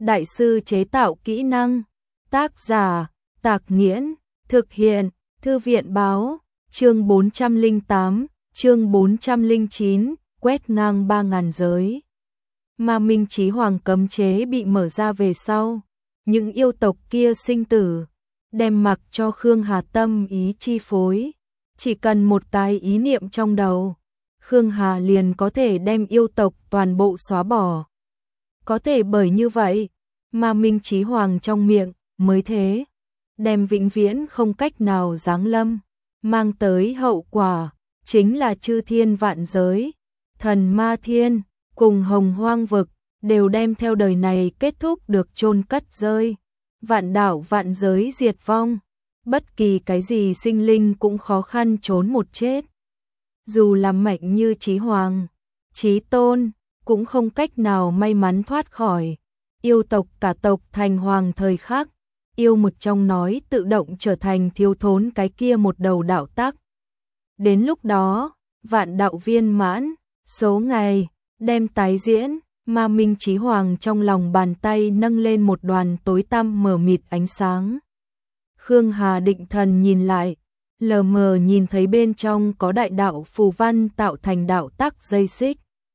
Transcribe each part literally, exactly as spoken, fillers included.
đại sư chế tạo kỹ năng. Tác giả, Tạc Nghiễn, thực hiện, Thư viện báo, chương bốn trăm lẻ tám, chương bốn trăm lẻ chín, quét ngang ba ngàn giới. Ma Minh Chí Hoàng cấm chế bị mở ra về sau, những yêu tộc kia sinh tử, đem mặc cho Khương Hà tâm ý chi phối. Chỉ cần một cái ý niệm trong đầu, Khương Hà liền có thể đem yêu tộc toàn bộ xóa bỏ. Có thể bởi như vậy, Ma Minh Chí Hoàng trong miệng mới thế, đem vĩnh viễn không cách nào giáng lâm, mang tới hậu quả chính là chư thiên vạn giới, thần ma thiên cùng hồng hoang vực đều đem theo đời này kết thúc được chôn cất rơi, vạn đảo vạn giới diệt vong, bất kỳ cái gì sinh linh cũng khó khăn trốn một chết. Dù là mạnh như Chí Hoàng, Chí Tôn, cũng không cách nào may mắn thoát khỏi. Yêu tộc cả tộc thành hoàng thời khắc, yêu một trong nói tự động trở thành thiếu thốn cái kia một đầu đạo tắc. Đến lúc đó, vạn đạo viên mãn, số ngày, đem tái diễn, Ma Minh Chí Hoàng trong lòng bàn tay nâng lên một đoàn tối tăm mờ mịt ánh sáng. Khương Hà định thần nhìn lại, lờ mờ nhìn thấy bên trong có đại đạo phù văn tạo thành đạo tắc dây xích.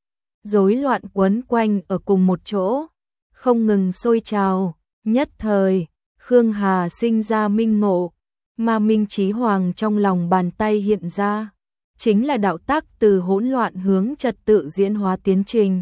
Rối loạn quấn quanh ở cùng một chỗ, không ngừng sôi trào, nhất thời, Khương Hà sinh ra minh ngộ, Ma Minh Chí Hoàng trong lòng bàn tay hiện ra, chính là đạo tắc từ hỗn loạn hướng trật tự diễn hóa tiến trình.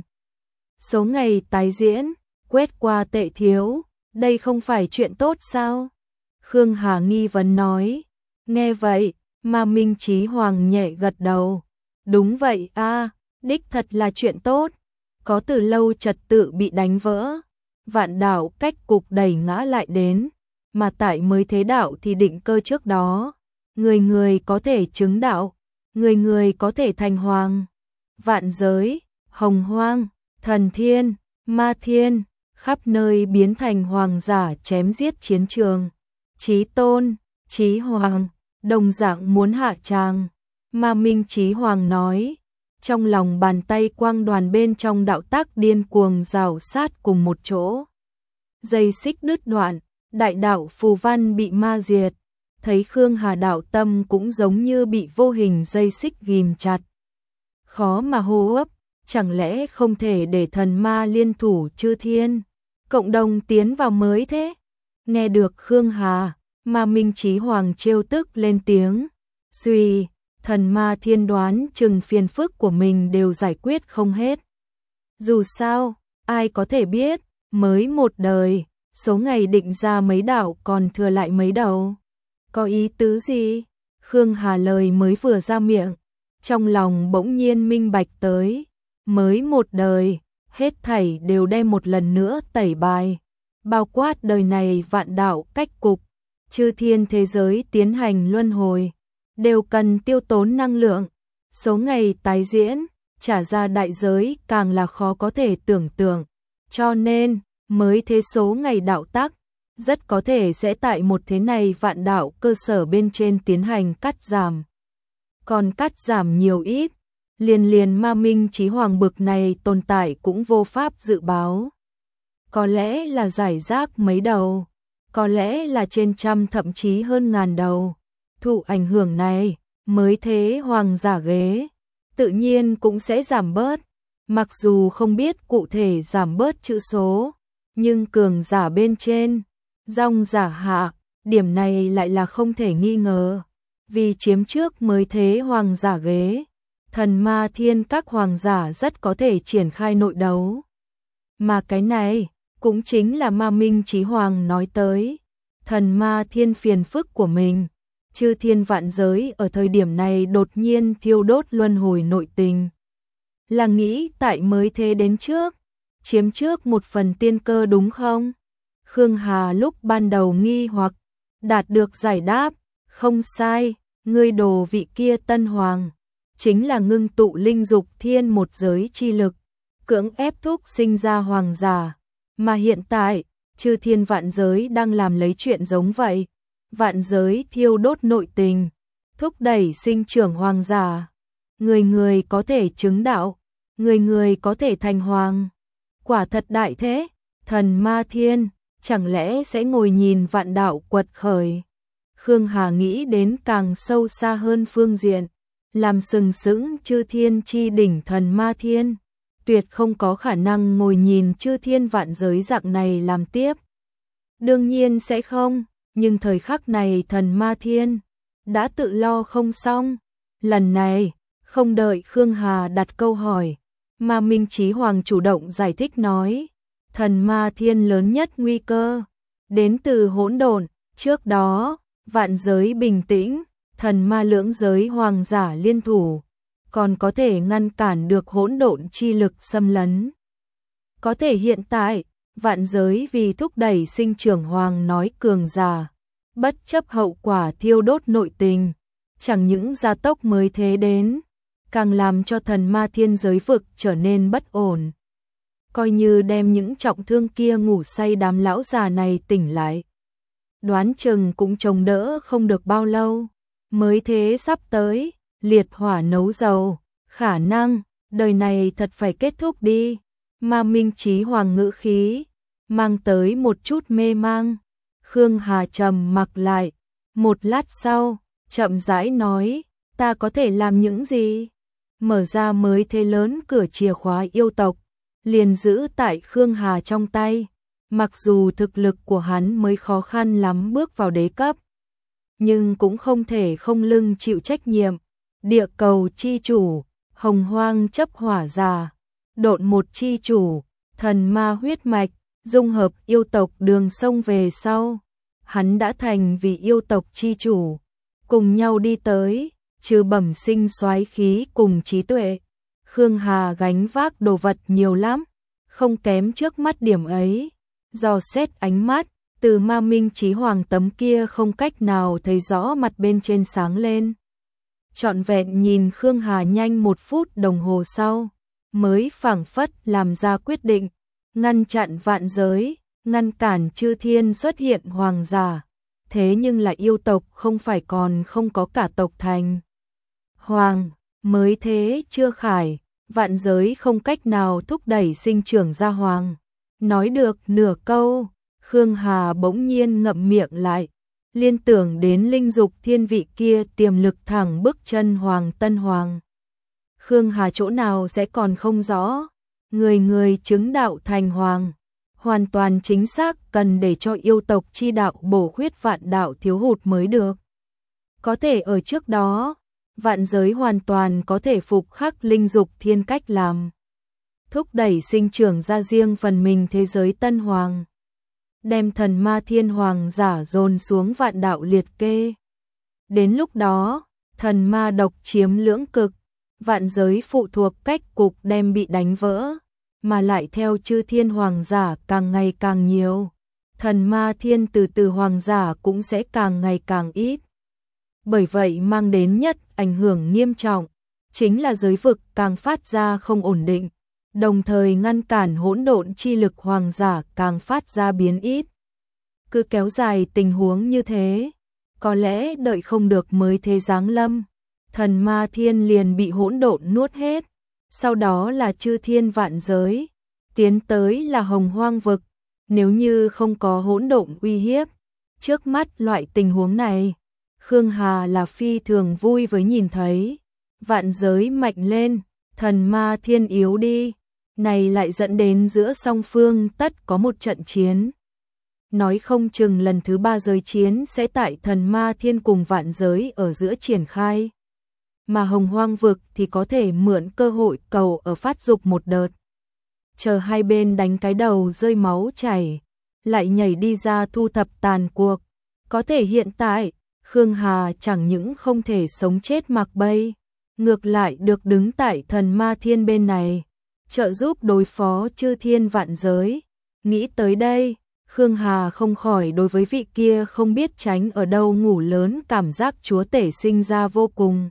Số ngày tái diễn, quét qua tệ thiếu, đây không phải chuyện tốt sao? Khương Hà nghi vấn nói. Nghe vậy, Ma Minh Chí Hoàng nhẹ gật đầu. Đúng vậy a, đích thật là chuyện tốt. Có từ lâu trật tự bị đánh vỡ, vạn đạo cách cục đẩy ngã lại đến, mà tại mới thế đạo thì định cơ trước đó, người người có thể chứng đạo, người người có thể thành hoàng. Vạn giới, hồng hoang, thần thiên, ma thiên, khắp nơi biến thành hoàng giả chém giết chiến trường. Chí Tôn, Chí Hoàng, đồng dạng muốn hạ tràng. Ma Minh Chí Hoàng nói, trong lòng bàn tay quang đoàn bên trong đạo tắc điên cuồng rào sát cùng một chỗ. Dây xích đứt đoạn, đại đạo phù văn bị ma diệt, thấy Khương Hà đạo tâm cũng giống như bị vô hình dây xích ghim chặt. Khó mà hô hấp, chẳng lẽ không thể để thần ma liên thủ chư thiên, cộng đồng tiến vào mới thế? Nghe được Khương Hà, Ma Minh Chí Hoàng trêu tức lên tiếng, suy, thần ma thiên đoán chừng phiền phức của mình đều giải quyết không hết. Dù sao, ai có thể biết, mới một đời, số ngày định ra mấy đạo còn thừa lại mấy đầu. Có ý tứ gì? Khương Hà lời mới vừa ra miệng, trong lòng bỗng nhiên minh bạch tới, mới một đời, hết thảy đều đem một lần nữa tẩy bài, bao quát đời này vạn đạo cách cục, chư thiên thế giới tiến hành luân hồi, đều cần tiêu tốn năng lượng, số ngày tái diễn, trả ra đại giới càng là khó có thể tưởng tượng, cho nên, mới thế số ngày đạo tắc, rất có thể sẽ tại một thế này vạn đạo cơ sở bên trên tiến hành cắt giảm. Còn cắt giảm nhiều ít, liền liền Ma Minh Chí Hoàng bực này tồn tại cũng vô pháp dự báo. Có lẽ là giải rác mấy đầu, có lẽ là trên trăm thậm chí hơn ngàn đầu. Thụ ảnh hưởng này, mới thế hoàng giả ghế, tự nhiên cũng sẽ giảm bớt. Mặc dù không biết cụ thể giảm bớt chữ số, nhưng cường giả bên trên, dòng giả hạ, điểm này lại là không thể nghi ngờ. Vì chiếm trước mới thế hoàng giả ghế, thần ma thiên các hoàng giả rất có thể triển khai nội đấu. Mà cái này, cũng chính là Ma Minh Chí Hoàng nói tới, thần ma thiên phiền phức của mình. Chư thiên vạn giới ở thời điểm này đột nhiên thiêu đốt luân hồi nội tình. Là nghĩ tại mới thế đến trước, chiếm trước một phần tiên cơ đúng không? Khương Hà lúc ban đầu nghi hoặc, đạt được giải đáp, không sai, ngươi đồ vị kia tân hoàng, chính là ngưng tụ linh dục thiên một giới chi lực, cưỡng ép thúc sinh ra hoàng giả, mà hiện tại, chư thiên vạn giới đang làm lấy chuyện giống vậy. Vạn giới thiêu đốt nội tình, thúc đẩy sinh trưởng hoàng giả. Người người có thể chứng đạo, người người có thể thành hoàng. Quả thật đại thế, Thần Ma Thiên, chẳng lẽ sẽ ngồi nhìn vạn đạo quật khởi? Khương Hà nghĩ đến càng sâu xa hơn phương diện, làm sừng sững chư thiên chi đỉnh thần Ma Thiên, tuyệt không có khả năng ngồi nhìn chư thiên vạn giới dạng này làm tiếp. Đương nhiên sẽ không, nhưng thời khắc này thần Ma Thiên đã tự lo không xong. Lần này, không đợi Khương Hà đặt câu hỏi, mà Minh Chí Hoàng chủ động giải thích nói, thần Ma Thiên lớn nhất nguy cơ đến từ hỗn độn, trước đó, vạn giới bình tĩnh, thần ma lưỡng giới hoàng giả liên thủ, còn có thể ngăn cản được hỗn độn chi lực xâm lấn. Có thể hiện tại, vạn giới vì thúc đẩy sinh trưởng hoàng nói cường giả, bất chấp hậu quả thiêu đốt nội tình, chẳng những gia tốc mới thế đến, càng làm cho thần ma thiên giới vực trở nên bất ổn. Coi như đem những trọng thương kia ngủ say đám lão già này tỉnh lại, đoán chừng cũng chống đỡ không được bao lâu, mới thế sắp tới, liệt hỏa nấu dầu, khả năng, đời này thật phải kết thúc đi, mà Minh Chí Hoàng ngữ khí, mang tới một chút mê mang. Khương Hà trầm mặc lại, một lát sau, chậm rãi nói, ta có thể làm những gì? Mở ra mới thế lớn cửa chìa khóa yêu tộc, liền giữ tại Khương Hà trong tay. Mặc dù thực lực của hắn mới khó khăn lắm bước vào đế cấp, nhưng cũng không thể không lưng chịu trách nhiệm. Địa cầu chi chủ, hồng hoang chấp hỏa già, độn một chi chủ, thần ma huyết mạch, dung hợp yêu tộc đường sông về sau. Hắn đã thành vì yêu tộc chi chủ, cùng nhau đi tới, trừ bẩm sinh soái khí cùng trí tuệ. Khương Hà gánh vác đồ vật nhiều lắm, không kém trước mắt điểm ấy. Dò xét ánh mắt, từ ma Minh Chí Hoàng tấm kia không cách nào thấy rõ mặt bên trên sáng lên. Trọn vẹn nhìn Khương Hà nhanh một phút đồng hồ sau, mới phảng phất làm ra quyết định, ngăn chặn vạn giới, ngăn cản chư thiên xuất hiện hoàng giả. Thế nhưng là yêu tộc không phải còn không có cả tộc thành hoàng, mới thế chưa khải, vạn giới không cách nào thúc đẩy sinh trưởng ra hoàng. Nói được nửa câu, Khương Hà bỗng nhiên ngậm miệng lại, liên tưởng đến linh dục thiên vị kia tiềm lực thẳng bước chân hoàng tân hoàng. Khương Hà chỗ nào sẽ còn không rõ, người người chứng đạo thành hoàng, hoàn toàn chính xác cần để cho yêu tộc chi đạo bổ khuyết vạn đạo thiếu hụt mới được. Có thể ở trước đó, vạn giới hoàn toàn có thể phục khắc linh dục thiên cách làm, thúc đẩy sinh trưởng ra riêng phần mình thế giới tân hoàng, đem thần ma thiên hoàng giả dồn xuống vạn đạo liệt kê. Đến lúc đó, thần ma độc chiếm lưỡng cực, vạn giới phụ thuộc cách cục đem bị đánh vỡ, mà lại theo chư thiên hoàng giả càng ngày càng nhiều, thần ma thiên từ từ hoàng giả cũng sẽ càng ngày càng ít. Bởi vậy mang đến nhất ảnh hưởng nghiêm trọng, chính là giới vực càng phát ra không ổn định, đồng thời ngăn cản hỗn độn chi lực hoàng giả càng phát ra biến ít. Cứ kéo dài tình huống như thế, có lẽ đợi không được mới thế giáng lâm, thần ma thiên liền bị hỗn độn nuốt hết, sau đó là chư thiên vạn giới, tiến tới là hồng hoang vực. Nếu như không có hỗn độn uy hiếp, trước mắt loại tình huống này, Khương Hà là phi thường vui với nhìn thấy. Vạn giới mạnh lên, thần ma thiên yếu đi, này lại dẫn đến giữa song phương tất có một trận chiến. Nói không chừng lần thứ ba giới chiến sẽ tại thần ma thiên cùng vạn giới ở giữa triển khai. Mà hồng hoang vực thì có thể mượn cơ hội cầu ở phát dục một đợt. Chờ hai bên đánh cái đầu rơi máu chảy, lại nhảy đi ra thu thập tàn cuộc. Có thể hiện tại, Khương Hà chẳng những không thể sống chết mặc bay, ngược lại được đứng tại thần ma thiên bên này, trợ giúp đối phó chư thiên vạn giới. Nghĩ tới đây, Khương Hà không khỏi đối với vị kia không biết tránh ở đâu ngủ lớn cảm giác chúa tể sinh ra vô cùng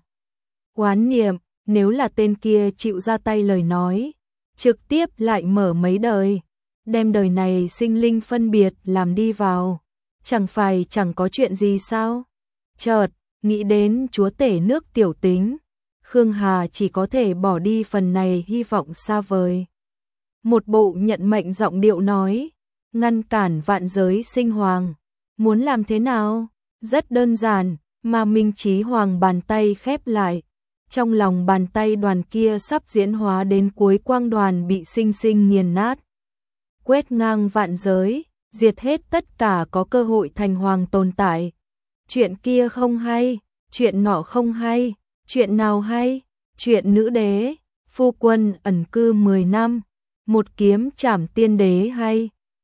oán niệm. Nếu là tên kia chịu ra tay lời nói, trực tiếp lại mở mấy đời, đem đời này sinh linh phân biệt làm đi vào, chẳng phải chẳng có chuyện gì sao? Chợt, nghĩ đến chúa tể nước tiểu tính, Khương Hà chỉ có thể bỏ đi phần này hy vọng xa vời. Một bộ nhận mệnh giọng điệu nói, ngăn cản vạn giới sinh hoàng. Muốn làm thế nào? Rất đơn giản, mà Minh Chí Hoàng bàn tay khép lại. Trong lòng bàn tay đoàn kia sắp diễn hóa đến cuối quang đoàn bị sinh sinh nghiền nát. Quét ngang vạn giới, diệt hết tất cả có cơ hội thành hoàng tồn tại. Chuyện kia không hay, chuyện nọ không hay, chuyện nào hay? Chuyện nữ đế, phu quân ẩn cư mười năm, một kiếm trảm tiên đế hay.